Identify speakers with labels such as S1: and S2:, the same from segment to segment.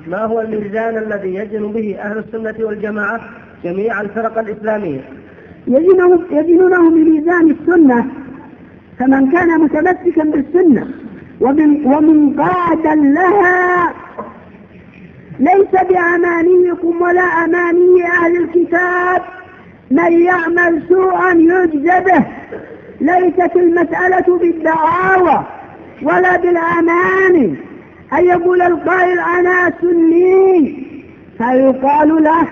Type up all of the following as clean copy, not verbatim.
S1: ما هو الميزان الذي يزن به أهل السنة والجماعة جميع الفرق الإسلامية؟
S2: يزنونه بميزان السنة، فمن كان متمسكا بالسنة ومنقادا لها ليس بأمانيكم ولا أماني أهل الكتاب من يعمل سوءا يجزى به. ليست المسألة بالدعاوى ولا بالأماني، أن يقول القائل أنا سني فيقال له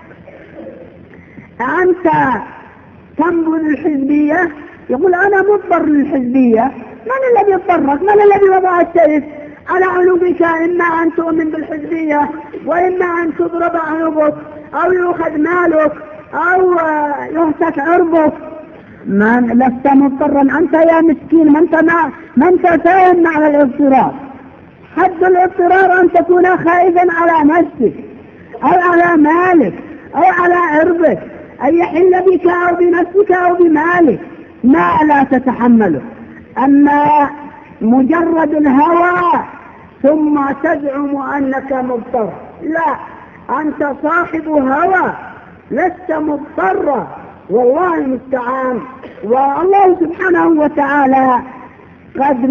S2: أنت تنبذ الحزبية، يقول أنا مضطر للحزبية. من الذي اضطرك؟ من الذي وضع السيف على عنقك؟ إما أن تؤمن بالحزبية وإما أن تضرب عنقك أو يؤخذ مالك أو يهتك عرضك. لست مضطرا أنت يا مسكين، ما أنت فاهم معنى الاضطرار. حد الاضطرار أن تكون خائفا على نفسك أو على مالك أو على عرضك، أن يحل بك أو بنفسك أو بمالك ما لا تتحمله. أما مجرد الهوى ثم تزعم أنك مضطر، لا، أنت صاحب هوى لست مضطرا، والله المستعان. والله سبحانه وتعالى قد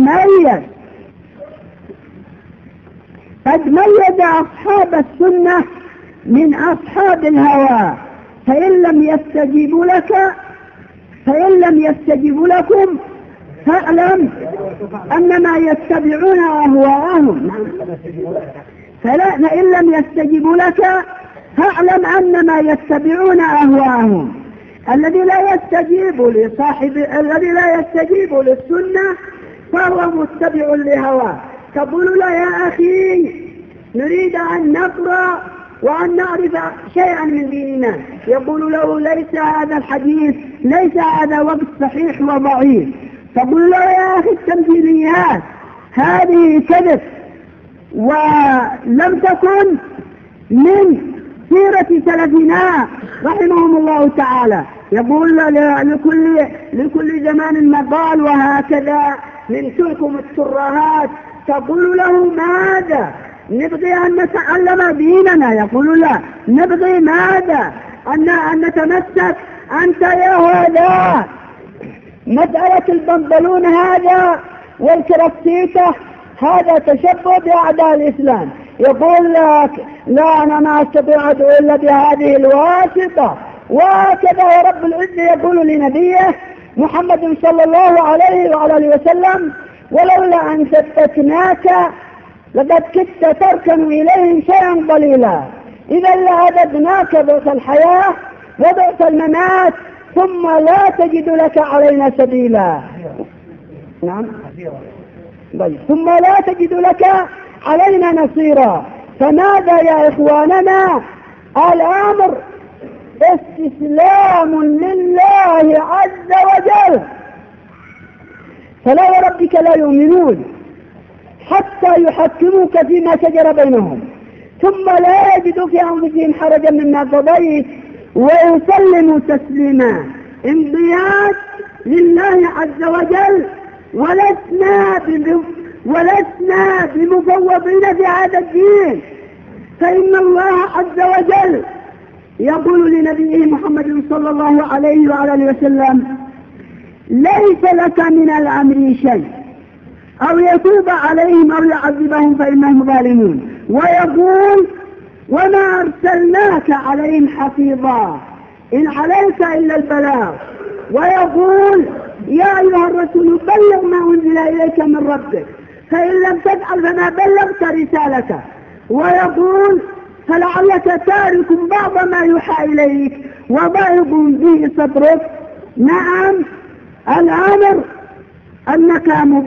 S2: ميز أصحاب السنة من أصحاب الهوى، فإن لم يستجيبوا لكم فاعلم أنما يتبعون أهواءهم. فإن لم يستجيبوا لك فاعلم أنما يتبعون أهواءهم. الذي لا يستجيب للسنة فهو متبع لهواه. تقول له يا أخي نريد أن نقرأ وأن نعرف شيئا من ديننا، يقول له ليس هذا الحديث، ليس هذا وقت صحيح وضعيف. تقول له يا أخي التمثيليات هذه كذب ولم تكن من سيرة سلفنا رحمهم الله تعالى. يقول لكل زمان مقال وهكذا من تلكم الترهات. تقول له ماذا؟ نبغي أن نتعلم ديننا. يقول لا، نبغي ماذا؟ أن نتمسك. أنت يا هذا مسألة البنطلون هذا والكرافتيته هذا تشبه بأعداء الإسلام. يقول لك لا، أنا ما أستطيع أدعو إلا بهذه الواسطة. وكذا رب العزة يقول لنبيه محمد صلى الله عليه وعلى وسلم ولولا أن ثبتناك لقد كدت تركن إليهم شيئا قليلا، إذا لأذقناك ضعف الحياة وضعف الممات ثم لا تجد لك علينا سبيلا. نعم، ثم لا تجد لك علينا نصيرا. فماذا يا إخواننا؟ الأمر استسلام لله عز وجل. فلا وربك لا يؤمنون حتى يحكموك فيما شجر بينهم ثم لا يجدوا في أنفسهم حرجا مما قضيت ويسلموا تسليما. انقياد لله عز وجل، ولسنا بمفوضين في هذا الدين. فإن الله عز وجل يقول لنبيه محمد صلى الله عليه وعلى وسلم ليس لك من الأمر شيء أو يتوب عليهم أو يعذبهم فإنهم ظالمون. ويقول وما أرسلناك عليهم حفيظا إن عليك إلا البلاغ. ويقول يا أيها الرسول بلغ ما أنزل إليك من ربك فإن لم تفعل فما بلغت رسالته. ويقول فلعلك تارك بعض ما يوحى إليك وضائق به صدرك. نعم، الأمر أنك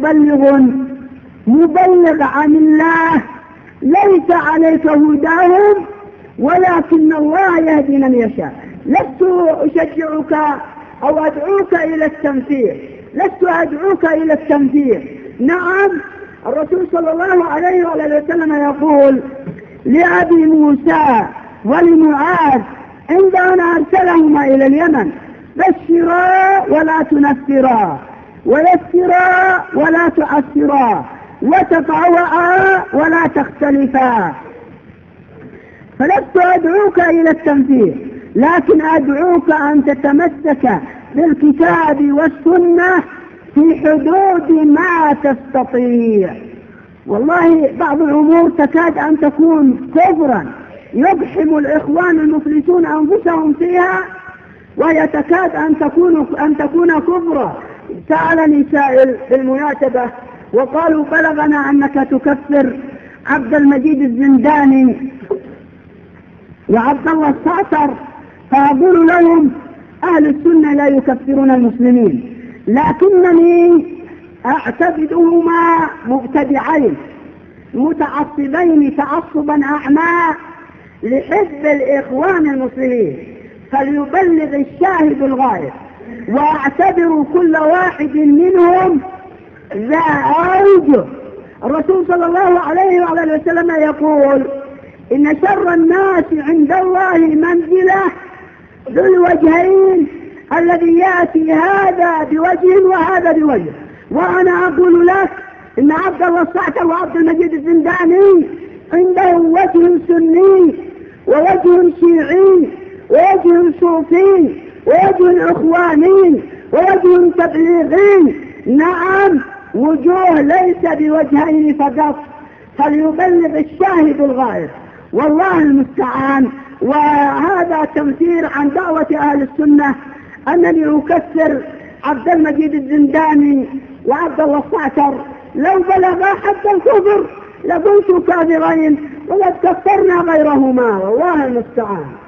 S2: مبلغ عن الله، ليس عليك هداهم ولكن الله يهدي من يشاء. لست أشجعك أو أدعوك إلى التنفير، نعم. الرسول صلى الله عليه وسلم يقول لأبي موسى ولمعاذ عند أن أرسلهما إلى اليمن بشرا ولا تنفرا، ويسرا ولا تعسرا، وتطوعا ولا تختلفا. فلست أدعوك إلى التنفير، لكن أدعوك أن تتمسك بالكتاب والسنة في حدود ما تستطيع. والله بعض الأمور تكاد أن تكون كفرا يقحم الإخوان المفلسون أنفسهم فيها، وهي تكاد أن تكون كفرا. سألني سائل بالمناسبة وقالوا بلغنا أنك تكفر عبد المجيد الزنداني وعبد الله الصعصر، فأقول لهم أهل السنة لا يكفرون المسلمين، لكنني أعتقدهما مبتدعين متعصبين تعصبا أعمى لحزب الإخوان المسلمين، فليبلغ الشاهد الغائب، وأعتبر كل واحد منهم ذا أوجه. الرسول صلى الله عليه وعلى وسلم يقول: إن شر الناس عند الله منزلة ذو الوجهين، الذي يأتي هذا بوجه وهذا بوجه. وأنا أقول لك إن عبد الله الصعصر وعبد المجيد الزنداني عنده وجه سني ووجه شيعي ووجه صوفي ووجه إخواني ووجه تبليغي، نعم وجوه ليس بوجهين فقط، فليبلغ الشاهد الغائب، والله المستعان. وهذا تمثيل عن دعوة أهل السنة أنني أكفر عبد المجيد الزنداني وعبد الله الصعصر، لو بلغا حتى الكفر لكنت كافرين ولقد كفرنا غيرهما، والله المستعان.